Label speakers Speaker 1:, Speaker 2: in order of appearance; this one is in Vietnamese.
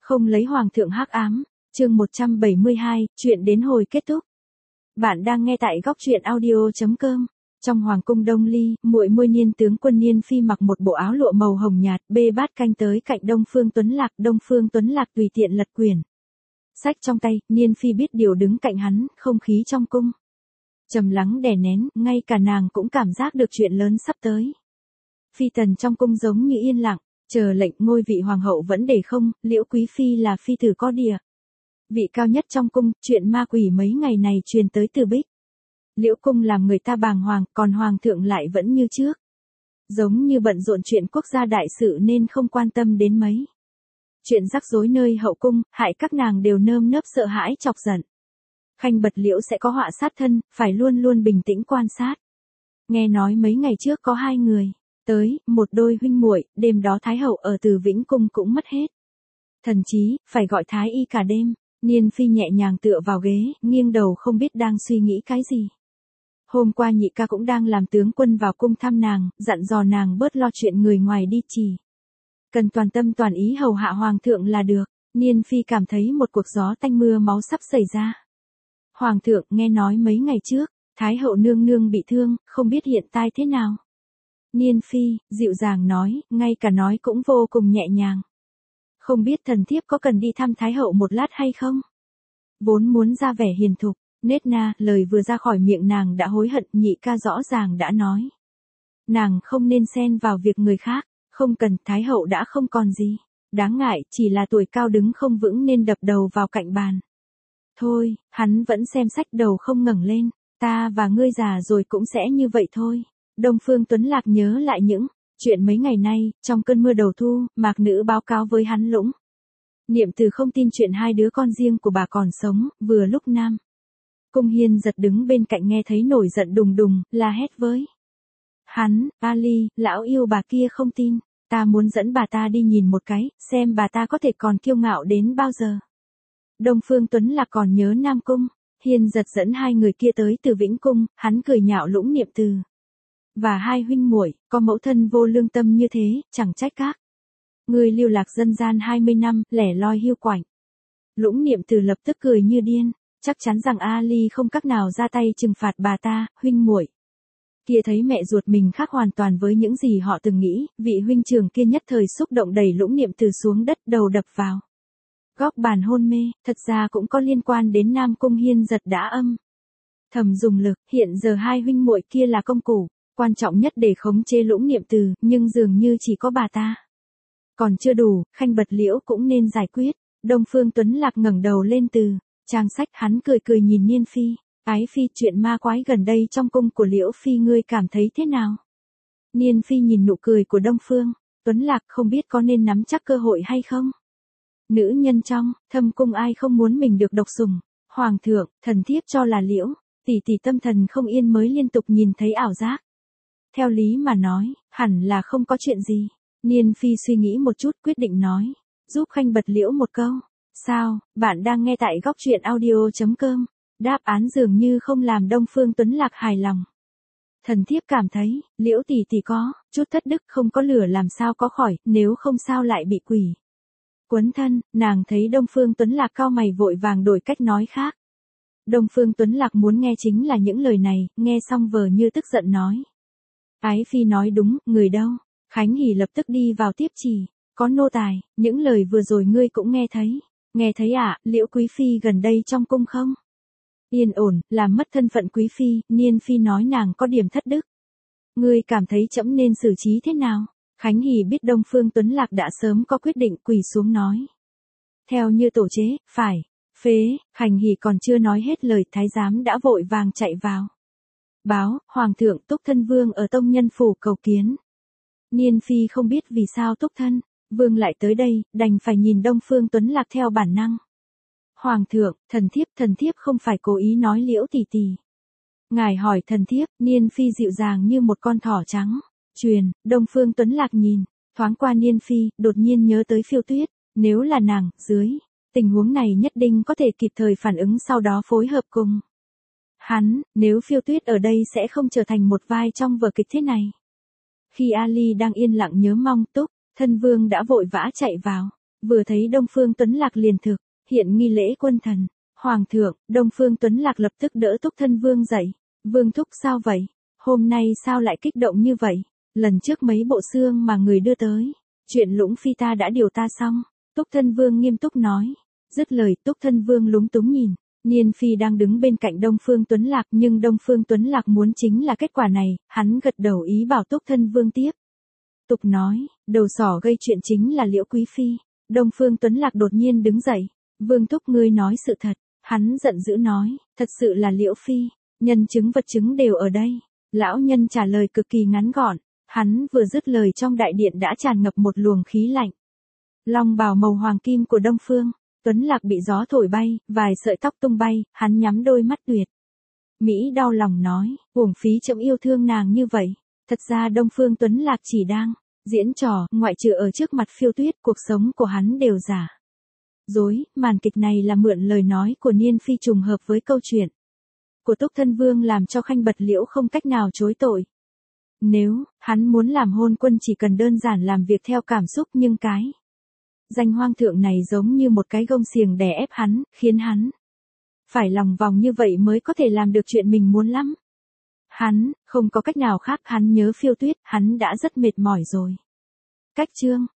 Speaker 1: Không lấy hoàng thượng hắc ám, chương 172, chuyện đến hồi kết thúc. Bạn đang nghe tại góc truyện audio.com. Trong hoàng cung Đông Ly, muội muội Niên tướng quân Niên Phi mặc một bộ áo lụa màu hồng nhạt, bê bát canh tới cạnh Đông Phương Tuấn Lạc. Đông Phương Tuấn Lạc tùy tiện lật quyển sách trong tay, Niên Phi biết điều đứng cạnh hắn, không khí trong cung trầm lắng đè nén, ngay cả nàng cũng cảm giác được chuyện lớn sắp tới. Phi tần trong cung giống như yên lặng, chờ lệnh. Ngôi vị hoàng hậu vẫn để không, Liễu Quý Phi là phi tử có địa vị cao nhất trong cung. Chuyện ma quỷ mấy ngày này truyền tới từ Bích Liễu cung làm người ta bàng hoàng, còn hoàng thượng lại vẫn như trước, giống như bận rộn chuyện quốc gia đại sự nên không quan tâm đến mấy chuyện rắc rối nơi hậu cung, hại các nàng đều nơm nớp sợ hãi chọc giận. Khanh bật Liễu sẽ có họa sát thân, phải luôn luôn bình tĩnh quan sát. Nghe nói mấy ngày trước có hai người tới, một đôi huynh muội, đêm đó Thái hậu ở Từ Vĩnh cung cũng mất hết thần trí, phải gọi thái y cả đêm. Niên Phi nhẹ nhàng tựa vào ghế, nghiêng đầu không biết đang suy nghĩ cái gì. Hôm qua nhị ca cũng đang làm tướng quân vào cung thăm nàng, dặn dò nàng bớt lo chuyện người ngoài đi, chỉ cần toàn tâm toàn ý hầu hạ hoàng thượng là được. Niên Phi cảm thấy một cuộc gió tanh mưa máu sắp xảy ra. Hoàng thượng, nghe nói mấy ngày trước, Thái hậu nương nương bị thương, không biết hiện tại thế nào. Niên Phi dịu dàng nói, ngay cả nói cũng vô cùng nhẹ nhàng. Không biết thần thiếp có cần đi thăm Thái hậu một lát hay không? Vốn muốn ra vẻ hiền thục, nết na, lời vừa ra khỏi miệng nàng đã hối hận. Nhị ca rõ ràng đã nói nàng không nên xen vào việc người khác. Không cần, Thái hậu đã không còn gì đáng ngại, chỉ là tuổi cao đứng không vững nên đập đầu vào cạnh bàn thôi. Hắn vẫn xem sách, đầu không ngẩng lên. Ta và ngươi già rồi cũng sẽ như vậy thôi. Đông Phương Tuấn Lạc nhớ lại những chuyện mấy ngày nay. Trong cơn mưa đầu thu, Mạc Nữ báo cáo với hắn Lũng Niệm Từ không tin chuyện hai đứa con riêng của bà còn sống. Vừa lúc Nam Cung Hiên giật đứng bên cạnh nghe thấy nổi giận đùng đùng, la hét với hắn, Ali, lão yêu bà kia không tin. Ta muốn dẫn bà ta đi nhìn một cái, xem bà ta có thể còn kiêu ngạo đến bao giờ. Đông Phương Tuấn Lạc còn nhớ Nam Cung Hiên giật dẫn hai người kia tới Từ Vĩnh cung, hắn cười nhạo Lũng Niệm Từ và hai huynh muội, có mẫu thân vô lương tâm như thế, chẳng trách các ngươi lưu lạc dân gian 20 năm, lẻ loi hiu quạnh. Lũng Niệm Từ lập tức cười như điên, chắc chắn rằng Ali không cách nào ra tay trừng phạt bà ta. Huynh muội kia thấy mẹ ruột mình khác hoàn toàn với những gì họ từng nghĩ. Vị huynh trưởng kia nhất thời xúc động đẩy Lũng Niệm Từ xuống đất, đầu đập vào góc bàn hôn mê. Thật ra cũng có liên quan đến Nam Cung Hiên giật đã âm thầm dùng lực. Hiện giờ hai huynh muội kia là công cụ quan trọng nhất để khống chế Lũng Niệm Từ, nhưng dường như chỉ có bà ta còn chưa đủ. Khanh bật Liễu cũng nên giải quyết. Đông Phương Tuấn Lạc ngẩng đầu lên từ trang sách, hắn cười cười nhìn Niên Phi. Ái Phi, chuyện ma quái gần đây trong cung của Liễu Phi ngươi cảm thấy thế nào? Niên Phi nhìn nụ cười của Đông Phương Tuấn Lạc, không biết có nên nắm chắc cơ hội hay không. Nữ nhân trong thâm cung ai không muốn mình được độc sủng. Hoàng thượng, thần thiếp cho là Liễu tỷ tỷ tâm thần không yên mới liên tục nhìn thấy ảo giác. Theo lý mà nói, hẳn là không có chuyện gì. Niên Phi suy nghĩ một chút, quyết định nói, giúp Khanh bật Liễu một câu. Sao, bạn đang nghe tại góc truyện audio.com. Đáp án dường như không làm Đông Phương Tuấn Lạc hài lòng. Thần thiếp cảm thấy, Liễu tỷ tỷ có chút thất đức, không có lửa làm sao có khỏi, nếu không sao lại bị quỷ quấn thân. Nàng thấy Đông Phương Tuấn Lạc cau mày vội vàng đổi cách nói khác. Đông Phương Tuấn Lạc muốn nghe chính là những lời này, nghe xong vờ như tức giận nói. Ái Phi nói đúng, người đâu? Khánh Hỉ lập tức đi vào tiếp chỉ. Có nô tài, những lời vừa rồi ngươi cũng nghe thấy. Nghe thấy ạ, Liễu Quý Phi gần đây trong cung không yên ổn, làm mất thân phận Quý Phi. Niên Phi nói nàng có điểm thất đức. Ngươi cảm thấy trẫm nên xử trí thế nào? Khánh Hỉ biết Đông Phương Tuấn Lạc đã sớm có quyết định, quỳ xuống nói. Theo như tổ chế, phải phế. Khánh Hỉ còn chưa nói hết lời, thái giám đã vội vàng chạy vào báo, Hoàng thượng, Túc Thân Vương ở Tông Nhân Phủ cầu kiến. Niên Phi không biết vì sao Túc Thân Vương lại tới đây, đành phải nhìn Đông Phương Tuấn Lạc theo bản năng. Hoàng thượng, thần thiếp không phải cố ý nói Liễu tỷ tỷ. Ngài hỏi thần thiếp. Niên Phi dịu dàng như một con thỏ trắng. Truyền. Đông Phương Tuấn Lạc nhìn thoáng qua Niên Phi, đột nhiên nhớ tới Phiêu Tuyết. Nếu là nàng, dưới tình huống này nhất định có thể kịp thời phản ứng, sau đó phối hợp cùng hắn. Nếu Phiêu Tuyết ở đây sẽ không trở thành một vai trong vở kịch thế này. Khi Ali đang yên lặng nhớ mong, Túc Thân Vương đã vội vã chạy vào Vừa thấy Đông Phương Tuấn Lạc liền thực, hiện nghi lễ quân thần. Hoàng thượng, Đông Phương Tuấn Lạc lập tức đỡ Túc Thân Vương dậy. Vương thúc sao vậy? Hôm nay sao lại kích động như vậy? Lần trước mấy bộ xương mà người đưa tới. Chuyện Lũng Phi ta đã điều ta xong. Túc Thân Vương nghiêm túc nói. Dứt lời Túc Thân Vương lúng túng nhìn. Niên Phi đang đứng bên cạnh Đông Phương Tuấn Lạc nhưng Đông Phương Tuấn Lạc muốn chính là kết quả này, hắn gật đầu ý bảo Túc Thân Vương tiếp. Tục nói, đầu sỏ gây chuyện chính là Liễu Quý Phi. Đông Phương Tuấn Lạc đột nhiên đứng dậy. Vương thúc ngươi nói sự thật. Hắn giận dữ nói, thật sự là Liễu Phi, nhân chứng vật chứng đều ở đây. Lão nhân trả lời cực kỳ ngắn gọn, hắn vừa dứt lời trong đại điện đã tràn ngập một luồng khí lạnh. Long bào màu hoàng kim của Đông Phương Tuấn Lạc bị gió thổi bay, vài sợi tóc tung bay, hắn nhắm đôi mắt tuyệt. Mỹ đau lòng nói, uổng phí chậm yêu thương nàng như vậy. Thật ra Đông Phương Tuấn Lạc chỉ đang diễn trò, ngoại trừ ở trước mặt Phiêu Tuyết, cuộc sống của hắn đều giả dối. Màn kịch này là mượn lời nói của Niên Phi trùng hợp với câu chuyện của Túc Thân Vương làm cho Khanh Bật Liễu không cách nào chối tội. Nếu hắn muốn làm hôn quân chỉ cần đơn giản làm việc theo cảm xúc, nhưng cái danh hoàng thượng này giống như một cái gông xiềng đè ép hắn, khiến hắn phải lòng vòng như vậy mới có thể làm được chuyện mình muốn lắm. Hắn không có cách nào khác, hắn nhớ Phiêu Tuyết, hắn đã rất mệt mỏi rồi. Cách chương